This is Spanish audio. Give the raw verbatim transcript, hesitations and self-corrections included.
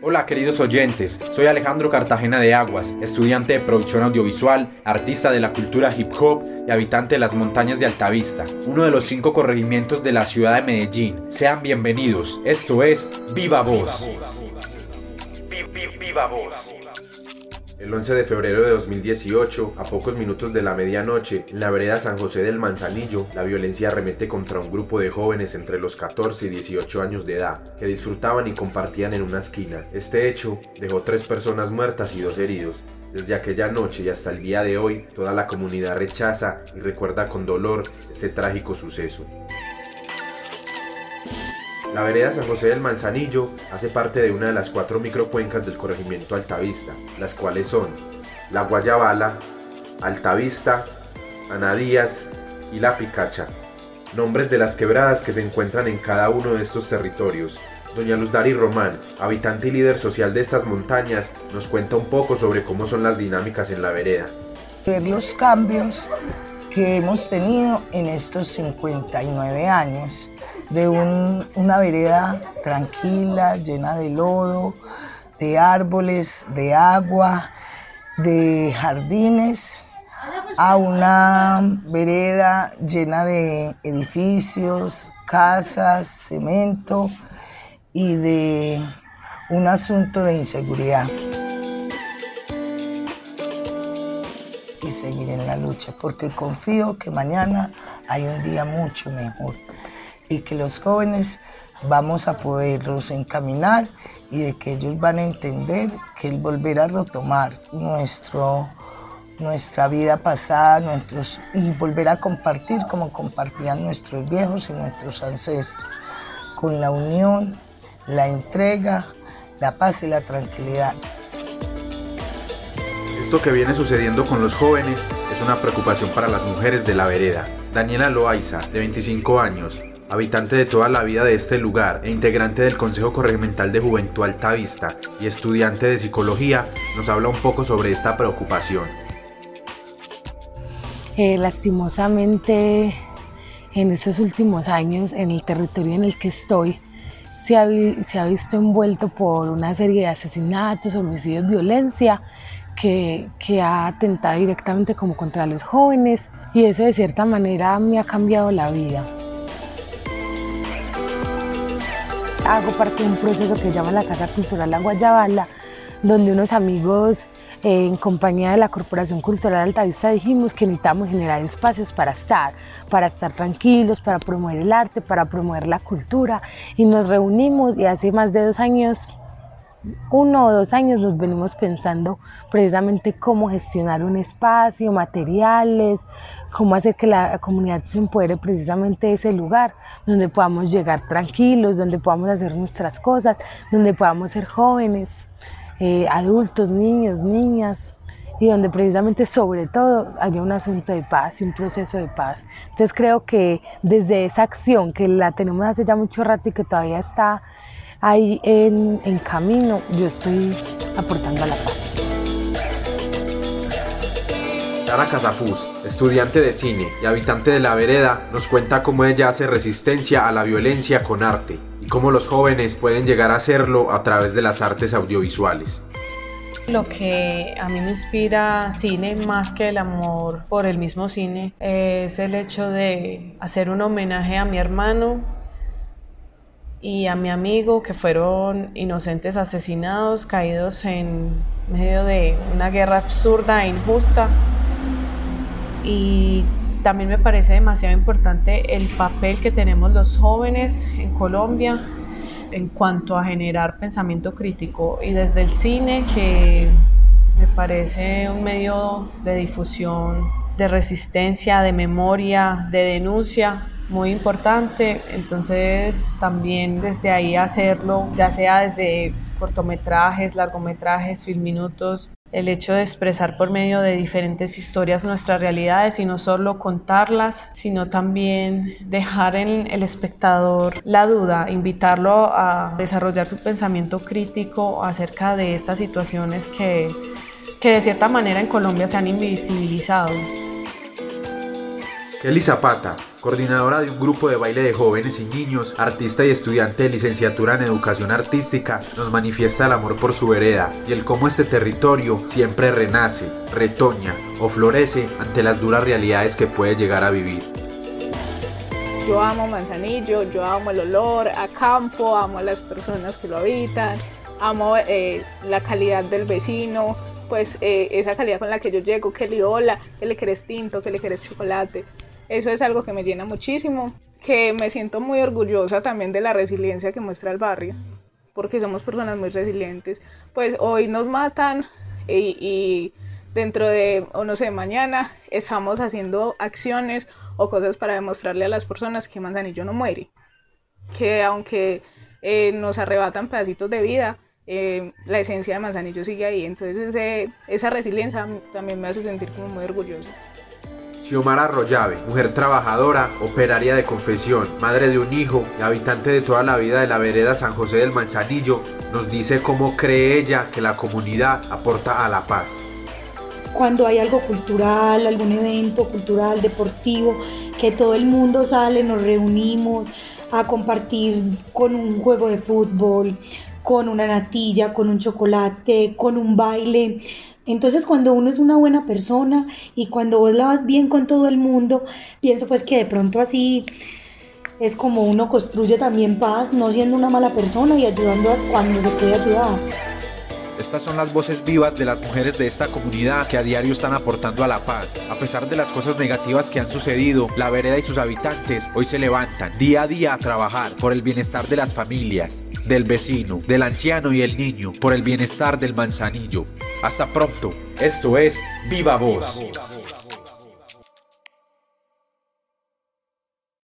Hola queridos oyentes, soy Alejandro Cartagena de Aguas, estudiante de producción audiovisual, artista de la cultura hip hop y habitante de las montañas de Altavista, uno de los cinco corregimientos de la ciudad de Medellín. Sean bienvenidos, esto es Viva Voz. Viva Voz. El once de febrero de dos mil dieciocho, a pocos minutos de la medianoche, en la vereda San José del Manzanillo, la violencia arremete contra un grupo de jóvenes entre los catorce y dieciocho años de edad, que disfrutaban y compartían en una esquina. Este hecho dejó tres personas muertas y dos heridos. Desde aquella noche y hasta el día de hoy, toda la comunidad rechaza y recuerda con dolor este trágico suceso. La vereda San José del Manzanillo hace parte de una de las cuatro microcuencas del corregimiento Altavista, las cuales son La Guayabala, Altavista, Anadías y La Picacha, nombres de las quebradas que se encuentran en cada uno de estos territorios. Doña Luz Dari Román, habitante y líder social de estas montañas, nos cuenta un poco sobre cómo son las dinámicas en la vereda. Ver los cambios que hemos tenido en estos cincuenta y nueve años, de un, una vereda tranquila, llena de lodo, de árboles, de agua, de jardines, a una vereda llena de edificios, casas, cemento y de un asunto de inseguridad. Y seguir en la lucha, porque confío que mañana hay un día mucho mejor y que los jóvenes vamos a poderlos encaminar y de que ellos van a entender que el volver a retomar nuestro, nuestra vida pasada nuestros, y volver a compartir como compartían nuestros viejos y nuestros ancestros, con la unión, la entrega, la paz y la tranquilidad. Esto que viene sucediendo con los jóvenes es una preocupación para las mujeres de la vereda. Daniela Loaiza, de veinticinco años, habitante de toda la vida de este lugar e integrante del Consejo Corregimental de Juventud Altavista y estudiante de psicología, nos habla un poco sobre esta preocupación. Eh, lastimosamente, en estos últimos años, en el territorio en el que estoy, se ha, se ha visto envuelto por una serie de asesinatos, homicidios, violencia, Que, que ha atentado directamente como contra los jóvenes, y eso de cierta manera me ha cambiado la vida. Hago parte de un proceso que se llama la Casa Cultural La Guayabala, donde unos amigos eh, en compañía de la Corporación Cultural Altavista dijimos que necesitamos generar espacios para estar, para estar tranquilos, para promover el arte, para promover la cultura, y nos reunimos y hace más de dos años uno o dos años nos venimos pensando precisamente cómo gestionar un espacio, materiales, cómo hacer que la comunidad se empodere precisamente de ese lugar donde podamos llegar tranquilos, donde podamos hacer nuestras cosas, donde podamos ser jóvenes, eh, adultos, niños, niñas, y donde precisamente sobre todo haya un asunto de paz y un proceso de paz. Entonces creo que desde esa acción que la tenemos hace ya mucho rato y que todavía está ahí en, en camino, yo estoy aportando a la paz. Sara Casafús, estudiante de cine y habitante de la vereda, nos cuenta cómo ella hace resistencia a la violencia con arte y cómo los jóvenes pueden llegar a hacerlo a través de las artes audiovisuales. Lo que a mí me inspira cine, más que el amor por el mismo cine, es el hecho de hacer un homenaje a mi hermano y a mi amigo, que fueron inocentes asesinados, caídos en medio de una guerra absurda e injusta. Y también me parece demasiado importante el papel que tenemos los jóvenes en Colombia en cuanto a generar pensamiento crítico, y desde el cine, que me parece un medio de difusión, de resistencia, de memoria, de denuncia, muy importante. Entonces también desde ahí hacerlo, ya sea desde cortometrajes, largometrajes, filminutos, el hecho de expresar por medio de diferentes historias nuestras realidades, y no solo contarlas, sino también dejar en el espectador la duda, invitarlo a desarrollar su pensamiento crítico acerca de estas situaciones que, que de cierta manera en Colombia se han invisibilizado. Kelly Zapata, coordinadora de un grupo de baile de jóvenes y niños, artista y estudiante de licenciatura en educación artística, nos manifiesta el amor por su vereda y el cómo este territorio siempre renace, retoña o florece ante las duras realidades que puede llegar a vivir. Yo amo Manzanillo, yo amo el olor a campo, amo a las personas que lo habitan, amo eh, la calidad del vecino, pues eh, esa calidad con la que yo llego, que le hola, que le querés tinto, que le querés chocolate. Eso es algo que me llena muchísimo, que me siento muy orgullosa también de la resiliencia que muestra el barrio, porque somos personas muy resilientes. Pues hoy nos matan y, y dentro de, o no sé, mañana estamos haciendo acciones o cosas para demostrarle a las personas que Manzanillo no muere, que aunque eh, nos arrebatan pedacitos de vida, eh, la esencia de Manzanillo sigue ahí. Entonces ese, esa resiliencia también me hace sentir como muy orgullosa. Xiomara Rollave, mujer trabajadora, operaria de confesión, madre de un hijo y habitante de toda la vida de la vereda San José del Manzanillo, nos dice cómo cree ella que la comunidad aporta a la paz. Cuando hay algo cultural, algún evento cultural, deportivo, que todo el mundo sale, nos reunimos a compartir con un juego de fútbol, con una natilla, con un chocolate, con un baile. Entonces cuando uno es una buena persona y cuando vos la vas bien con todo el mundo, pienso pues que de pronto así es como uno construye también paz, no siendo una mala persona y ayudando a cuando se puede ayudar. Estas son las voces vivas de las mujeres de esta comunidad que a diario están aportando a la paz. A pesar de las cosas negativas que han sucedido, la vereda y sus habitantes hoy se levantan día a día a trabajar por el bienestar de las familias, del vecino, del anciano y el niño, por el bienestar del Manzanillo. Hasta pronto. Esto es Viva Voz.